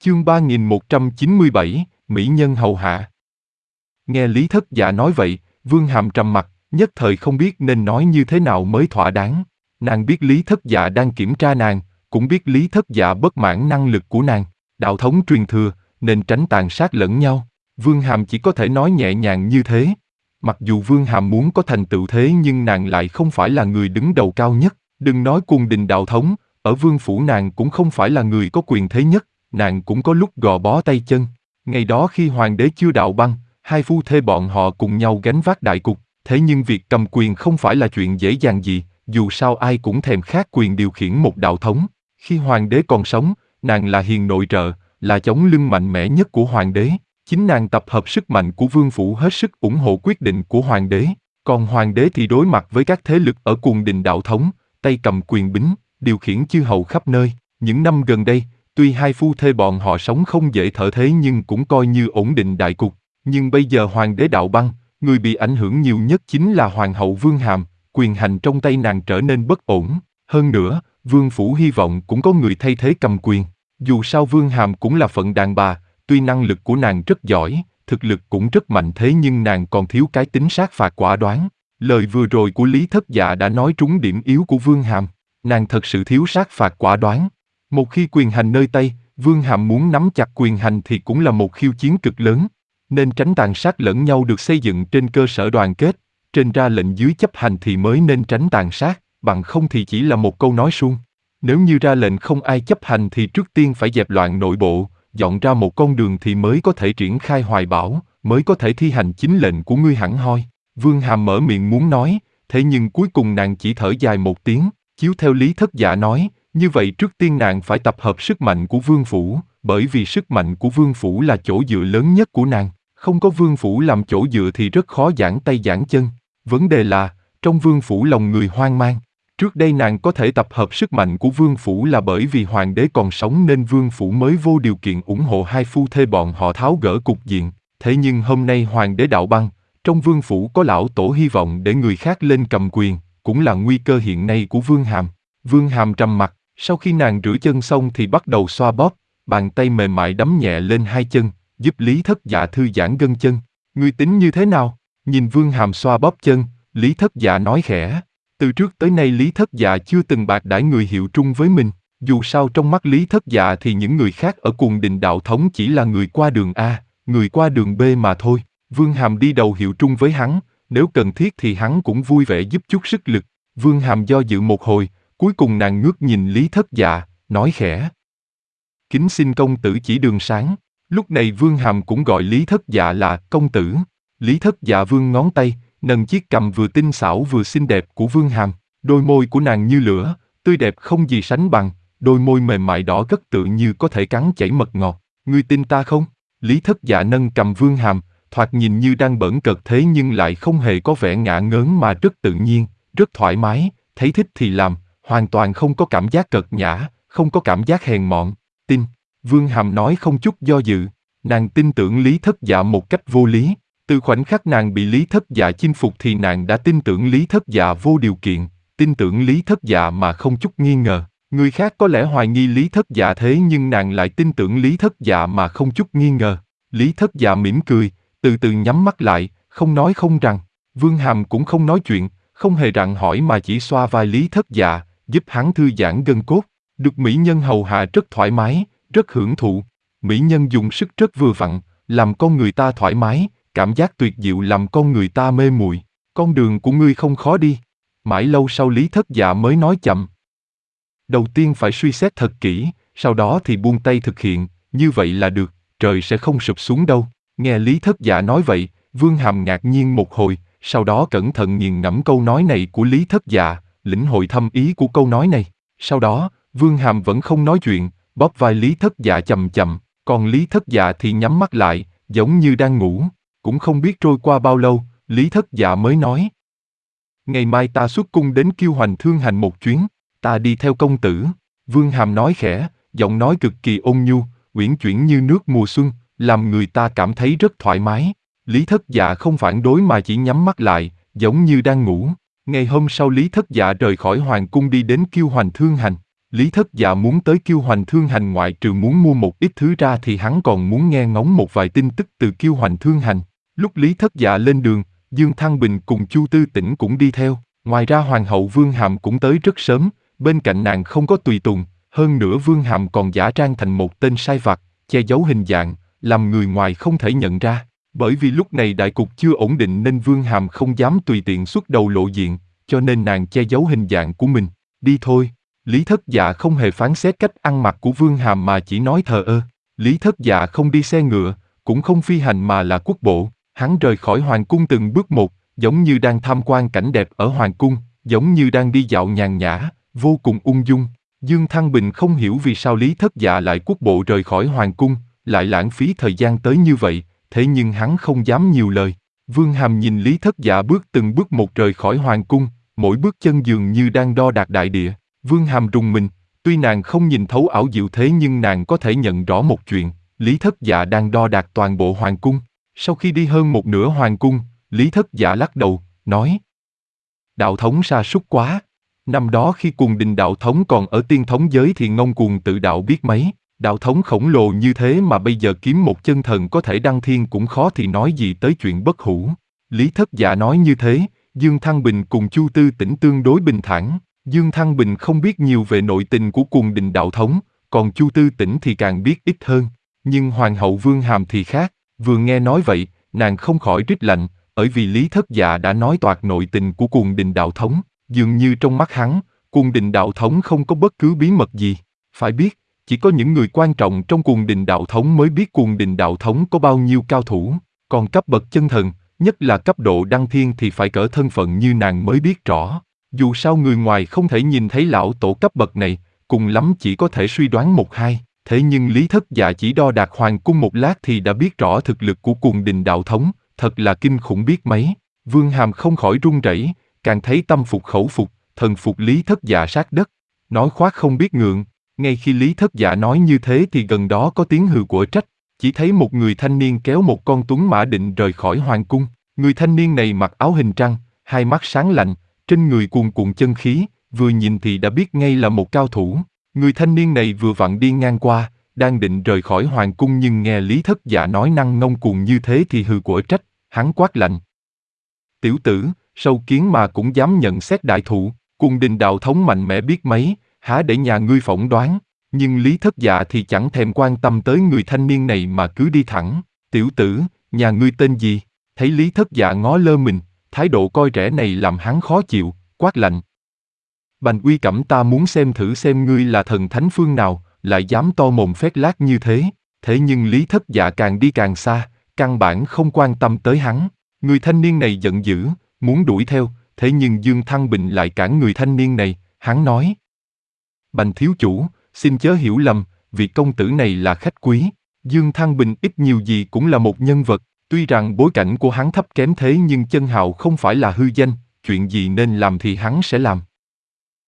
Chương 3197, Mỹ nhân hầu hạ. Nghe Lý Thất Dạ nói vậy, Vương Hàm trầm mặt, nhất thời không biết nên nói như thế nào mới thỏa đáng. Nàng biết Lý Thất Dạ đang kiểm tra nàng, cũng biết Lý Thất Dạ bất mãn năng lực của nàng, đạo thống truyền thừa, nên tránh tàn sát lẫn nhau. Vương Hàm chỉ có thể nói nhẹ nhàng như thế. Mặc dù Vương Hàm muốn có thành tựu thế nhưng nàng lại không phải là người đứng đầu cao nhất. Đừng nói cung đình đạo thống, ở vương phủ nàng cũng không phải là người có quyền thế nhất. Nàng cũng có lúc gò bó tay chân. Ngày đó khi hoàng đế chưa đạo băng, hai phu thê bọn họ cùng nhau gánh vác đại cục. Thế nhưng việc cầm quyền không phải là chuyện dễ dàng gì, dù sao ai cũng thèm khát quyền điều khiển một đạo thống. Khi hoàng đế còn sống, nàng là hiền nội trợ, là chống lưng mạnh mẽ nhất của hoàng đế. Chính nàng tập hợp sức mạnh của vương phủ hết sức ủng hộ quyết định của hoàng đế. Còn hoàng đế thì đối mặt với các thế lực ở cung đình đạo thống, tay cầm quyền bính, điều khiển chư hầu khắp nơi. Những năm gần đây, tuy hai phu thê bọn họ sống không dễ thở thế nhưng cũng coi như ổn định đại cục. Nhưng bây giờ hoàng đế đạo băng, người bị ảnh hưởng nhiều nhất chính là hoàng hậu Vương Hàm, quyền hành trong tay nàng trở nên bất ổn. Hơn nữa, vương phủ hy vọng cũng có người thay thế cầm quyền. Dù sao Vương Hàm cũng là phận đàn bà, tuy năng lực của nàng rất giỏi, thực lực cũng rất mạnh thế nhưng nàng còn thiếu cái tính sát phạt quả đoán. Lời vừa rồi của Lý Thất Dạ đã nói trúng điểm yếu của Vương Hàm. Nàng thật sự thiếu sát phạt quả đoán. Một khi quyền hành nơi tay, Vương Hàm muốn nắm chặt quyền hành thì cũng là một khiêu chiến cực lớn. Nên tránh tàn sát lẫn nhau được xây dựng trên cơ sở đoàn kết, trên ra lệnh dưới chấp hành thì mới nên tránh tàn sát, bằng không thì chỉ là một câu nói suông. Nếu như ra lệnh không ai chấp hành thì trước tiên phải dẹp loạn nội bộ, dọn ra một con đường thì mới có thể triển khai hoài bão, mới có thể thi hành chính lệnh của ngươi hẳn hoi. Vương Hàm mở miệng muốn nói, thế nhưng cuối cùng nàng chỉ thở dài một tiếng, chiếu theo Lý Thất Dạ nói, như vậy trước tiên nàng phải tập hợp sức mạnh của vương phủ, bởi vì sức mạnh của vương phủ là chỗ dựa lớn nhất của nàng. Không có vương phủ làm chỗ dựa thì rất khó giãn tay giãn chân. Vấn đề là, trong vương phủ lòng người hoang mang. Trước đây nàng có thể tập hợp sức mạnh của vương phủ là bởi vì hoàng đế còn sống nên vương phủ mới vô điều kiện ủng hộ hai phu thê bọn họ tháo gỡ cục diện. Thế nhưng hôm nay hoàng đế đạo băng, trong vương phủ có lão tổ hy vọng để người khác lên cầm quyền, cũng là nguy cơ hiện nay của Vương Hàm. Vương Hàm trầm mặt, sau khi nàng rửa chân xong thì bắt đầu xoa bóp, bàn tay mềm mại đấm nhẹ lên hai chân, giúp Lý Thất Dạ thư giãn gân chân. Ngươi tính như thế nào? Nhìn Vương Hàm xoa bóp chân, Lý Thất Dạ nói khẽ. Từ trước tới nay Lý Thất Dạ chưa từng bạc đãi người hiệu trung với mình. Dù sao trong mắt Lý Thất Dạ thì những người khác ở cung đình đạo thống chỉ là người qua đường A, người qua đường B mà thôi. Vương Hàm đi đầu hiệu trung với hắn, nếu cần thiết thì hắn cũng vui vẻ giúp chút sức lực. Vương Hàm do dự một hồi, cuối cùng nàng ngước nhìn Lý Thất Dạ, nói khẽ. Kính xin công tử chỉ đường sáng. Lúc này Vương Hàm cũng gọi Lý Thất Dạ là công tử. Lý Thất Dạ vươn ngón tay, nâng chiếc cằm vừa tinh xảo vừa xinh đẹp của Vương Hàm. Đôi môi của nàng như lửa, tươi đẹp không gì sánh bằng, đôi môi mềm mại đỏ gất tựa như có thể cắn chảy mật ngọt. Ngươi tin ta không? Lý Thất Dạ nâng cằm Vương Hàm, thoạt nhìn như đang bỡn cợt thế nhưng lại không hề có vẻ ngả ngớn mà rất tự nhiên, rất thoải mái, thấy thích thì làm, hoàn toàn không có cảm giác cợt nhã, không có cảm giác hèn mọn. Tin. Vương Hàm nói không chút do dự, nàng tin tưởng Lý Thất Dạ một cách vô lý. Từ khoảnh khắc nàng bị Lý Thất Dạ chinh phục thì nàng đã tin tưởng Lý Thất Dạ vô điều kiện, tin tưởng Lý Thất Dạ mà không chút nghi ngờ. Người khác có lẽ hoài nghi Lý Thất Dạ thế nhưng nàng lại tin tưởng Lý Thất Dạ mà không chút nghi ngờ. Lý Thất Dạ mỉm cười, từ từ nhắm mắt lại, không nói không rằng. Vương Hàm cũng không nói chuyện, không hề rặn hỏi mà chỉ xoa vai Lý Thất Dạ, giúp hắn thư giãn gân cốt. Được mỹ nhân hầu hạ rất thoải mái, rất hưởng thụ. Mỹ nhân dùng sức rất vừa vặn, làm con người ta thoải mái, cảm giác tuyệt diệu làm con người ta mê muội. Con đường của ngươi không khó đi. Mãi lâu sau Lý Thất Dạ mới nói chậm. Đầu tiên phải suy xét thật kỹ, sau đó thì buông tay thực hiện, như vậy là được, trời sẽ không sụp xuống đâu. Nghe Lý Thất Dạ nói vậy, Vương Hàm ngạc nhiên một hồi, sau đó cẩn thận nghiền ngẫm câu nói này của Lý Thất Dạ, lĩnh hội thâm ý của câu nói này. Sau đó, Vương Hàm vẫn không nói chuyện, bóp vai Lý Thất Dạ chậm chậm, còn Lý Thất Dạ thì nhắm mắt lại, giống như đang ngủ. Cũng không biết trôi qua bao lâu, Lý Thất Dạ mới nói. Ngày mai ta xuất cung đến Kiêu Hoành Thương Hành một chuyến, ta đi theo công tử. Vương Hàm nói khẽ, giọng nói cực kỳ ôn nhu, uyển chuyển như nước mùa xuân, làm người ta cảm thấy rất thoải mái. Lý Thất Dạ không phản đối mà chỉ nhắm mắt lại, giống như đang ngủ. Ngày hôm sau Lý Thất Dạ rời khỏi hoàng cung đi đến Kiêu Hoành Thương Hành. Lý Thất Dạ muốn tới Kiêu Hoành Thương Hành ngoại trừ muốn mua một ít thứ ra thì hắn còn muốn nghe ngóng một vài tin tức từ Kiêu Hoành Thương Hành. Lúc Lý Thất Dạ lên đường, Dương Thăng Bình cùng Chu Tư Tĩnh cũng đi theo. Ngoài ra Hoàng hậu Vương Hàm cũng tới rất sớm, bên cạnh nàng không có tùy tùng, hơn nữa Vương Hàm còn giả trang thành một tên sai vặt, che giấu hình dạng, làm người ngoài không thể nhận ra. Bởi vì lúc này đại cục chưa ổn định nên Vương Hàm không dám tùy tiện xuất đầu lộ diện, cho nên nàng che giấu hình dạng của mình. Đi thôi. Lý Thất Dạ không hề phán xét cách ăn mặc của Vương Hàm mà chỉ nói thờ ơ. Lý Thất Dạ không đi xe ngựa, cũng không phi hành mà là quốc bộ. Hắn rời khỏi hoàng cung từng bước một, giống như đang tham quan cảnh đẹp ở hoàng cung, giống như đang đi dạo nhàn nhã, vô cùng ung dung. Dương Thăng Bình không hiểu vì sao Lý Thất Dạ lại quốc bộ rời khỏi hoàng cung, lại lãng phí thời gian tới như vậy, thế nhưng hắn không dám nhiều lời. Vương Hàm nhìn Lý Thất Dạ bước từng bước một rời khỏi hoàng cung, mỗi bước chân dường như đang đo đạc đại địa. Vương Hàm rùng mình, tuy nàng không nhìn thấu ảo diệu thế nhưng nàng có thể nhận rõ một chuyện, Lý Thất Dạ đang đo đạc toàn bộ hoàng cung. Sau khi đi hơn một nửa hoàng cung, Lý Thất Dạ lắc đầu, nói: Đạo thống sa sút quá. Năm đó khi Cuồng Đình đạo thống còn ở tiên thống giới thì ngông cuồng tự đạo biết mấy, đạo thống khổng lồ như thế mà bây giờ kiếm một chân thần có thể đăng thiên cũng khó thì nói gì tới chuyện bất hủ. Lý Thất Dạ nói như thế, Dương Thăng Bình cùng Chu Tư Tĩnh tương đối bình thản. Dương Thăng Bình không biết nhiều về nội tình của Cuồng Đình đạo thống, còn Chu Tư Tĩnh thì càng biết ít hơn. Nhưng Hoàng hậu Vương Hàm thì khác, vừa nghe nói vậy, nàng không khỏi rít lạnh, bởi vì Lý Thất Dạ đã nói toạc nội tình của Cuồng Đình đạo thống, dường như trong mắt hắn, Cuồng Đình đạo thống không có bất cứ bí mật gì. Phải biết, chỉ có những người quan trọng trong Cuồng Đình đạo thống mới biết Cuồng Đình đạo thống có bao nhiêu cao thủ, còn cấp bậc chân thần, nhất là cấp độ đăng thiên thì phải cỡ thân phận như nàng mới biết rõ. Dù sao người ngoài không thể nhìn thấy lão tổ cấp bậc này, cùng lắm chỉ có thể suy đoán một hai, thế nhưng Lý Thất Dạ chỉ đo đạc hoàng cung một lát thì đã biết rõ thực lực của Cuồng Đình đạo thống, thật là kinh khủng biết mấy. Vương Hàm không khỏi run rẩy, càng thấy tâm phục khẩu phục, thần phục Lý Thất Dạ sát đất. Nói khoác không biết ngượng, ngay khi Lý Thất Dạ nói như thế thì gần đó có tiếng hừ của trách, chỉ thấy một người thanh niên kéo một con tuấn mã định rời khỏi hoàng cung. Người thanh niên này mặc áo hình trăng, hai mắt sáng lạnh, trên người cuồn cuộn chân khí, vừa nhìn thì đã biết ngay là một cao thủ. Người thanh niên này vừa vặn đi ngang qua, đang định rời khỏi hoàng cung nhưng nghe Lý Thất Dạ nói năng ngông cuồng như thế thì hừ của trách, hắn quát lạnh: Tiểu tử, sâu kiến mà cũng dám nhận xét đại thụ, Cuồng Đình đạo thống mạnh mẽ biết mấy, há để nhà ngươi phỏng đoán. Nhưng Lý Thất Dạ thì chẳng thèm quan tâm tới người thanh niên này mà cứ đi thẳng. Tiểu tử, nhà ngươi tên gì? Thấy Lý Thất Dạ ngó lơ mình, thái độ coi rẻ này làm hắn khó chịu, quát lạnh: Bành Uy Cẩm, ta muốn xem thử xem ngươi là thần thánh phương nào, lại dám to mồm phét lác như thế. Thế nhưng Lý Thất Dạ càng đi càng xa, căn bản không quan tâm tới hắn. Người thanh niên này giận dữ, muốn đuổi theo, thế nhưng Dương Thăng Bình lại cản người thanh niên này, hắn nói: Bành thiếu chủ, xin chớ hiểu lầm, vị công tử này là khách quý. Dương Thăng Bình ít nhiều gì cũng là một nhân vật, tuy rằng bối cảnh của hắn thấp kém thế nhưng chân hào không phải là hư danh, chuyện gì nên làm thì hắn sẽ làm.